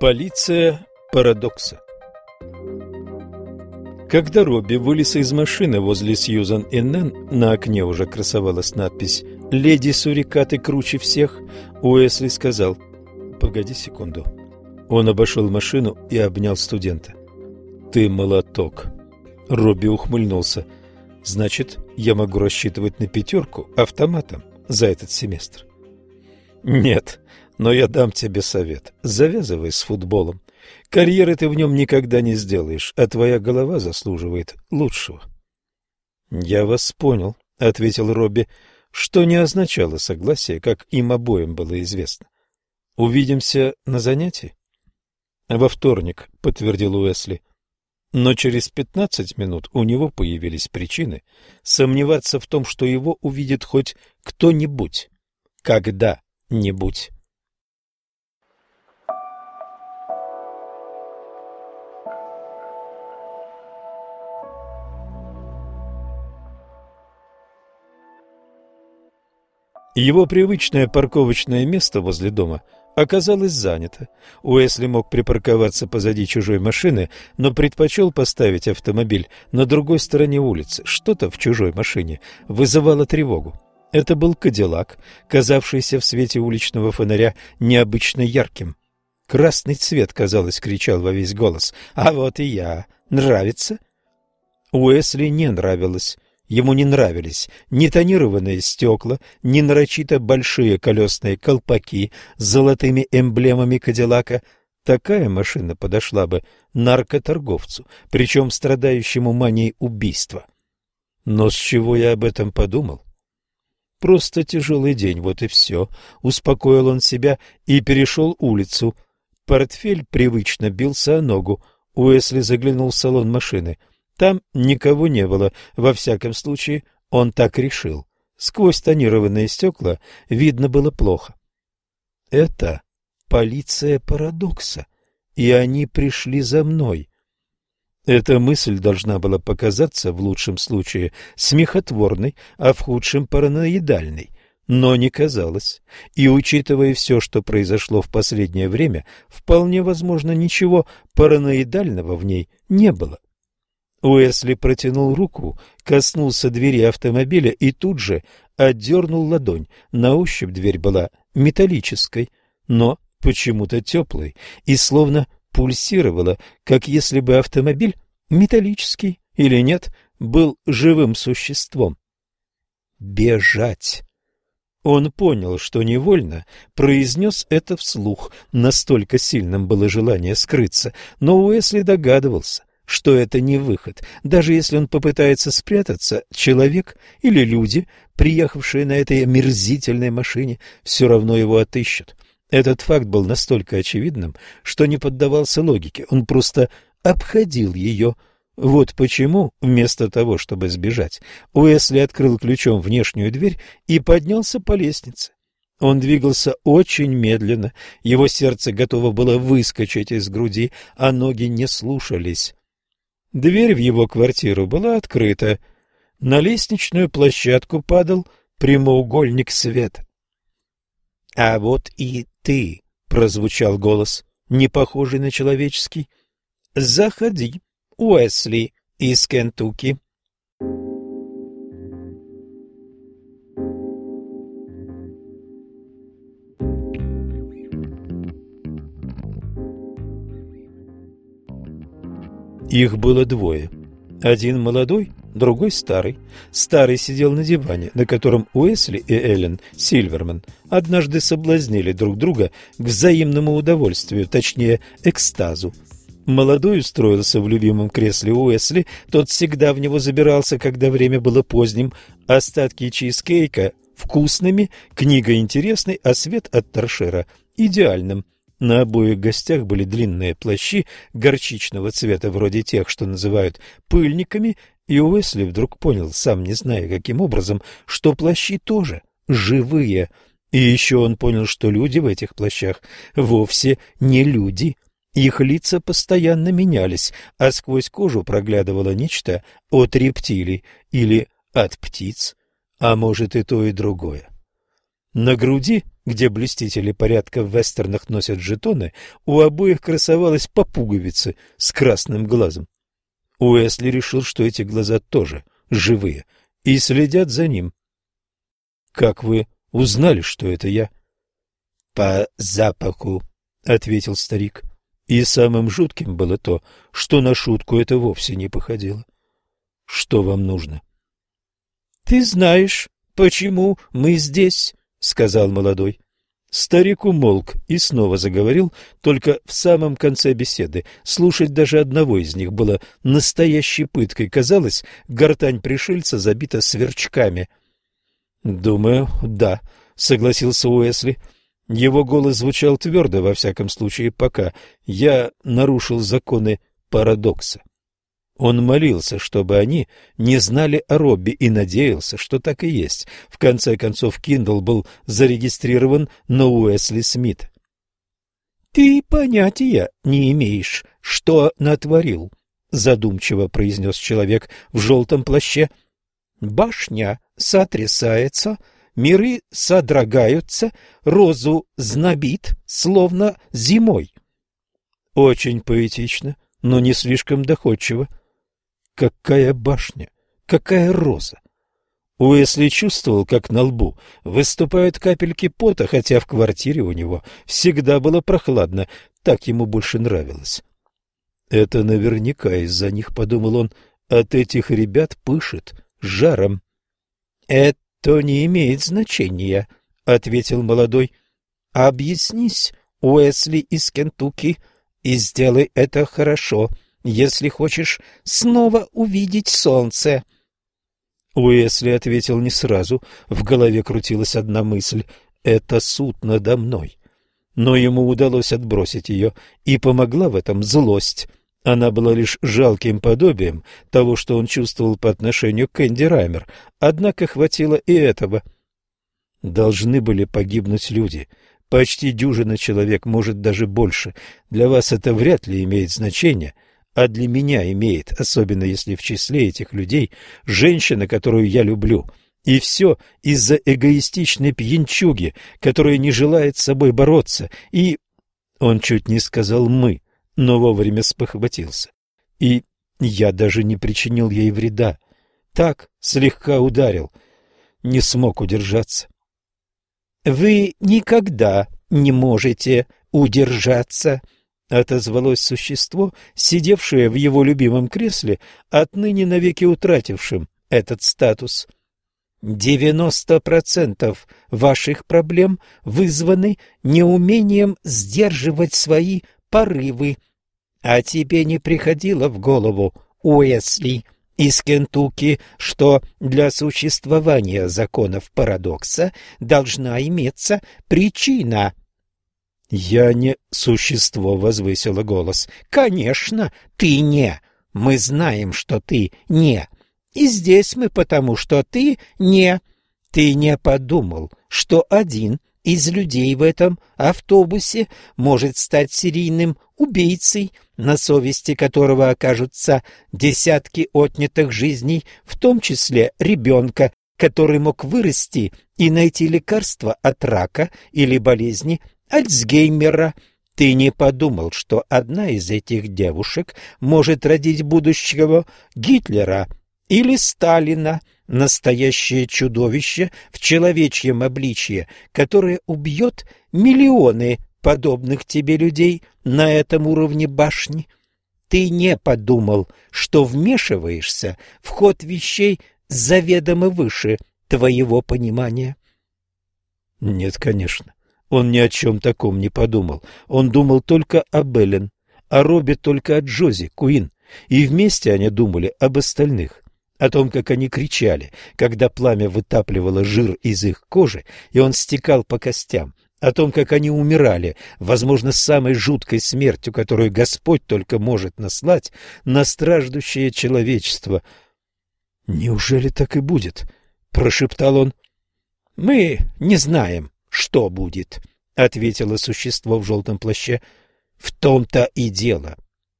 Полиция парадокса. Когда Робби вылез из машины возле Сьюзан и Нэн, на окне уже красовалась надпись «Леди Сурикаты круче всех», Уэсли сказал: «Погоди секунду». Он обошел машину и обнял студента. «Ты молоток». Робби ухмыльнулся. «Значит, я могу рассчитывать на 5 автоматом за этот семестр?» «Нет, но я дам тебе совет. Завязывай с футболом. Карьеры ты в нем никогда не сделаешь, а твоя голова заслуживает лучшего». «Я вас понял», — ответил Робби, что не означало согласие, как им обоим было известно. «Увидимся на занятии?» «Во вторник», — подтвердил Уэсли. Но через 15 минут у него появились причины сомневаться в том, что его увидит хоть кто-нибудь, когда-нибудь. Его привычное парковочное место возле дома оказалось занято. Уэсли мог припарковаться позади чужой машины, но предпочел поставить автомобиль на другой стороне улицы. Что-то в чужой машине вызывало тревогу. Это был Кадиллак, казавшийся в свете уличного фонаря необычно ярким. Красный цвет, казалось, кричал во весь голос: «А вот и я! Нравится?» Уэсли не нравилось. Ему не нравились ни тонированные стекла, ни нарочито большие колесные колпаки с золотыми эмблемами Кадиллака. Такая машина подошла бы наркоторговцу, причем страдающему манией убийства. Но с чего я об этом подумал? Просто тяжелый день, вот и все. Успокоил он себя и перешел улицу. Портфель привычно бился о ногу. Уэсли заглянул в салон машины. Там никого не было, во всяком случае, он так решил. Сквозь тонированные стекла видно было плохо. Это полиция парадокса, и они пришли за мной. Эта мысль должна была показаться в лучшем случае смехотворной, а в худшем параноидальной, но не казалось. И, учитывая все, что произошло в последнее время, вполне возможно, ничего параноидального в ней не было. Уэсли протянул руку, коснулся двери автомобиля и тут же отдернул ладонь. На ощупь дверь была металлической, но почему-то теплой и словно пульсировала, как если бы автомобиль, металлический или нет, был живым существом. Бежать. Он понял, что невольно произнес это вслух, настолько сильным было желание скрыться, но Уэсли догадывался, что это не выход. Даже если он попытается спрятаться, человек или люди, приехавшие на этой омерзительной машине, все равно его отыщут. Этот факт был настолько очевидным, что не поддавался логике. Он просто обходил ее. Вот почему, вместо того, чтобы сбежать, Уэсли открыл ключом внешнюю дверь и поднялся по лестнице. Он двигался очень медленно, его сердце готово было выскочить из груди, а ноги не слушались. Дверь в его квартиру была открыта. На лестничную площадку падал прямоугольник света. — А вот и ты, — прозвучал голос, не похожий на человеческий. — Заходи, Уэсли из Кентукки. Их было двое. Один молодой, другой старый. Старый сидел на диване, на котором Уэсли и Эллен Сильверман однажды соблазнили друг друга к взаимному удовольствию, точнее, экстазу. Молодой устроился в любимом кресле Уэсли, тот всегда в него забирался, когда время было поздним, остатки чизкейка вкусными, книга интересной, а свет от торшера идеальным. На обоих гостях были длинные плащи горчичного цвета, вроде тех, что называют пыльниками, и Уэсли вдруг понял, сам не зная каким образом, что плащи тоже живые. И еще он понял, что люди в этих плащах вовсе не люди. Их лица постоянно менялись, а сквозь кожу проглядывало нечто от рептилий или от птиц, а может и то, и другое. На груди где блюстители порядка в вестернах носят жетоны, у обоих красовалась по пуговице с красным глазом. Уэсли решил, что эти глаза тоже живые, и следят за ним. — Как вы узнали, что это я? — По запаху, — ответил старик. И самым жутким было то, что на шутку это вовсе не походило. — Что вам нужно? — Ты знаешь, почему мы здесь? — сказал молодой. Старик умолк и снова заговорил, только в самом конце беседы. Слушать даже одного из них было настоящей пыткой. Казалось, гортань пришельца забита сверчками. — Думаю, да, — согласился Уэсли. Его голос звучал твердо, во всяком случае, пока я нарушил законы парадокса. Он молился, чтобы они не знали о Робби, и надеялся, что так и есть. В конце концов, Киндл был зарегистрирован на Уэсли Смит. — Ты понятия не имеешь, что натворил, — задумчиво произнес человек в желтом плаще. — Башня сотрясается, миры содрогаются, розу знобит, словно зимой. Очень поэтично, но не слишком доходчиво. Какая башня, какая роза! Уэсли чувствовал, как на лбу выступают капельки пота, хотя в квартире у него всегда было прохладно, так ему больше нравилось. Это наверняка из-за них, подумал он, от этих ребят пышет жаром. Это не имеет значения, ответил молодой. Объяснись, Уэсли из Кентукки, и сделай это хорошо, если хочешь снова увидеть солнце. Уэсли ответил не сразу, в голове крутилась одна мысль — это суд надо мной. Но ему удалось отбросить ее, и помогла в этом злость. Она была лишь жалким подобием того, что он чувствовал по отношению к Энди Раймер, однако хватило и этого. Должны были погибнуть люди. Почти дюжина человек, может, даже больше. Для вас это вряд ли имеет значение, а для меня имеет, особенно если в числе этих людей женщина, которую я люблю. И все из-за эгоистичной пьянчуги, которая не желает с собой бороться. И он чуть не сказал «мы», но вовремя спохватился. И я даже не причинил ей вреда. Так, слегка ударил. Не смог удержаться. «Вы никогда не можете удержаться», — отозвалось существо, сидевшее в его любимом кресле, отныне навеки утратившим этот статус. 90% ваших проблем вызваны неумением сдерживать свои порывы. А тебе не приходило в голову, Уэсли из Кентукки, что для существования законов парадокса должна иметься причина? «Я не существо», — возвысила голос. «Конечно, ты не. Мы знаем, что ты не. И здесь мы потому, что ты не. Ты не подумал, что один из людей в этом автобусе может стать серийным убийцей, на совести которого окажутся десятки отнятых жизней, в том числе ребенка, который мог вырасти и найти лекарство от рака или болезни Альцгеймера. Ты не подумал, что одна из этих девушек может родить будущего Гитлера или Сталина, настоящее чудовище в человечьем обличье, которое убьет миллионы подобных тебе людей на этом уровне башни. Ты не подумал, что вмешиваешься в ход вещей заведомо выше твоего понимания. Нет, конечно, он ни о чем таком не подумал. Он думал только об Эллен, о Робби только о Джози Куин, и вместе они думали об остальных. О том, как они кричали, когда пламя вытапливало жир из их кожи, и он стекал по костям. О том, как они умирали, возможно, самой жуткой смертью, которую Господь только может наслать на страждущее человечество. «Неужели так и будет?» — прошептал он. «Мы не знаем, что будет», — ответило существо в желтом плаще. «В том-то и дело.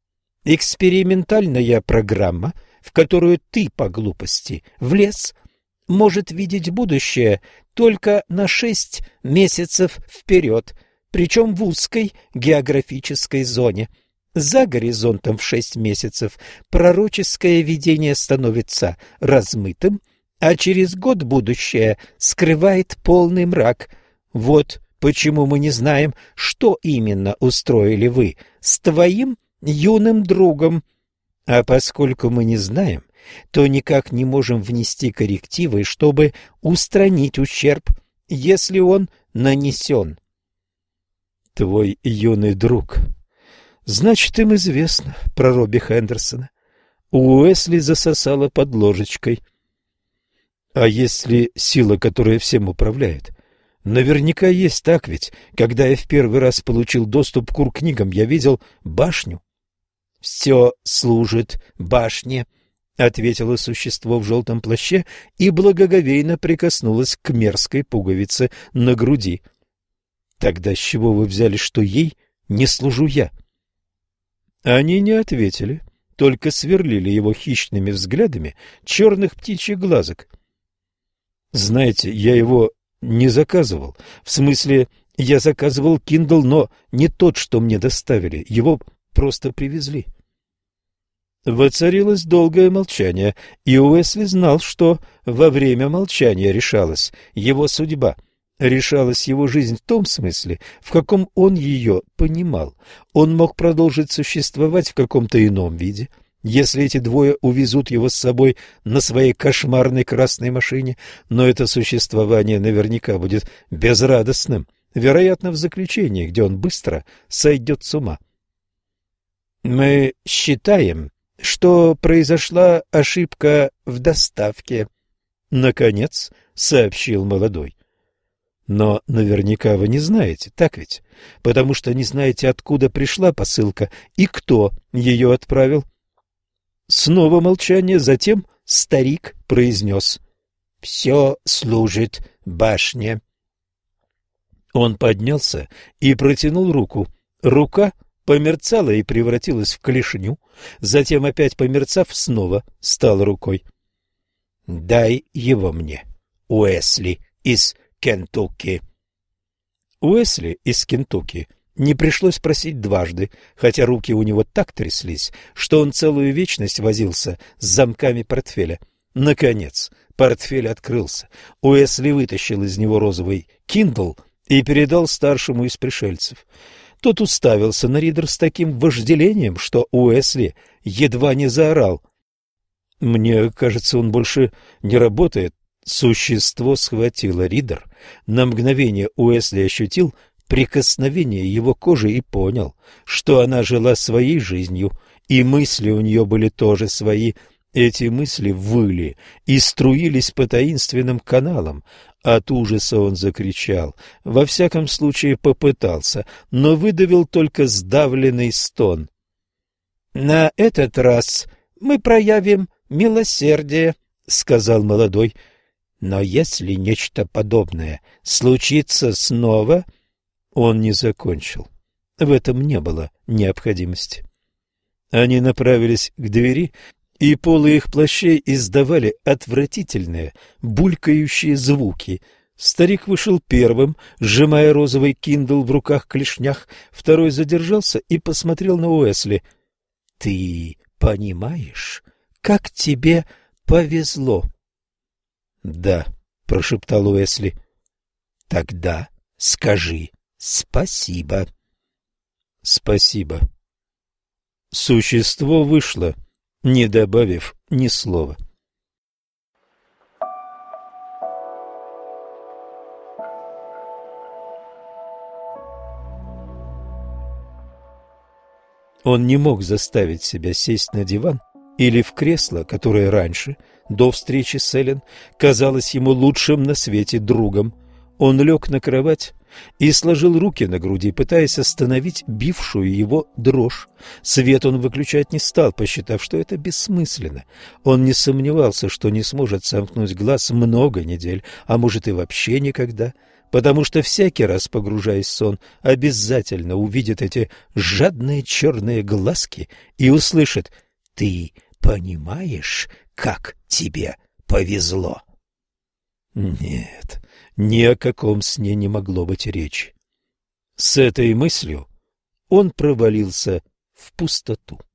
Экспериментальная программа, в которую ты по глупости влез, может видеть будущее только на 6 месяцев вперед, причем в узкой географической зоне. За горизонтом в 6 месяцев пророческое видение становится размытым, а через год будущее скрывает полный мрак. Вот почему мы не знаем, что именно устроили вы с твоим юным другом. А поскольку мы не знаем, то никак не можем внести коррективы, чтобы устранить ущерб, если он нанесен. Твой юный друг. Значит, им известно про Робби Хендерсона. Уэсли засосала под ложечкой. А есть ли сила, которая всем управляет? Наверняка есть, так ведь? Когда я в первый раз получил доступ к книгам, я видел башню. «Все служит башне», — ответило существо в желтом плаще и благоговейно прикоснулось к мерзкой пуговице на груди. «Тогда с чего вы взяли, что ей не служу я?» Они не ответили, только сверлили его хищными взглядами черных птичьих глазок. «Знаете, я его не заказывал. В смысле, я заказывал Kindle, но не тот, что мне доставили. Его просто привезли». Воцарилось долгое молчание, и Уэсли знал, что во время молчания решалась его судьба. Решалась его жизнь в том смысле, в каком он ее понимал. Он мог продолжить существовать в каком-то ином виде, если эти двое увезут его с собой на своей кошмарной красной машине, но это существование наверняка будет безрадостным, вероятно, в заключении, где он быстро сойдет с ума. «Мы считаем, что произошла ошибка в доставке», — наконец сообщил молодой. «Но наверняка вы не знаете, так ведь? Потому что не знаете, откуда пришла посылка и кто ее отправил». Снова молчание, затем старик произнес: «Все служит башне». Он поднялся и протянул руку. Рука померцала и превратилась в клешню, затем, опять померцав, снова стала рукой. «Дай его мне, Уэсли из Кентукки». Уэсли из Кентукки не пришлось просить дважды, хотя руки у него так тряслись, что он целую вечность возился с замками портфеля. Наконец, портфель открылся. Уэсли вытащил из него розовый Kindle и передал старшему из пришельцев. Тот уставился на ридер с таким вожделением, что Уэсли едва не заорал. «Мне кажется, он больше не работает». Существо схватило ридер. На мгновение Уэсли ощутил прикосновение его кожи и понял, что она жила своей жизнью, и мысли у нее были тоже свои. Эти мысли выли и струились по таинственным каналам. От ужаса он закричал, во всяком случае попытался, но выдавил только сдавленный стон. «На этот раз мы проявим милосердие», — сказал молодой. «Но если нечто подобное случится снова...» Он не закончил. В этом не было необходимости. Они направились к двери, и полы их плащей издавали отвратительные, булькающие звуки. Старик вышел первым, сжимая розовый Kindle в руках-клешнях, второй задержался и посмотрел на Уэсли. «Ты понимаешь, как тебе повезло?» «Да», — прошептал Уэсли. «Тогда скажи спасибо». «Спасибо». Существо вышло, не добавив ни слова. Он не мог заставить себя сесть на диван или в кресло, которое раньше, до встречи с Эллен, казалось ему лучшим на свете другом. Он лег на кровать и сложил руки на груди, пытаясь остановить бившую его дрожь. Свет он выключать не стал, посчитав, что это бессмысленно. Он не сомневался, что не сможет сомкнуть глаз много недель, а может и вообще никогда, потому что всякий раз, погружаясь в сон, обязательно увидит эти жадные черные глазки и услышит: «Ты понимаешь, как тебе повезло?» Нет, Ни о каком сне не могло быть речи. С этой мыслью он провалился в пустоту.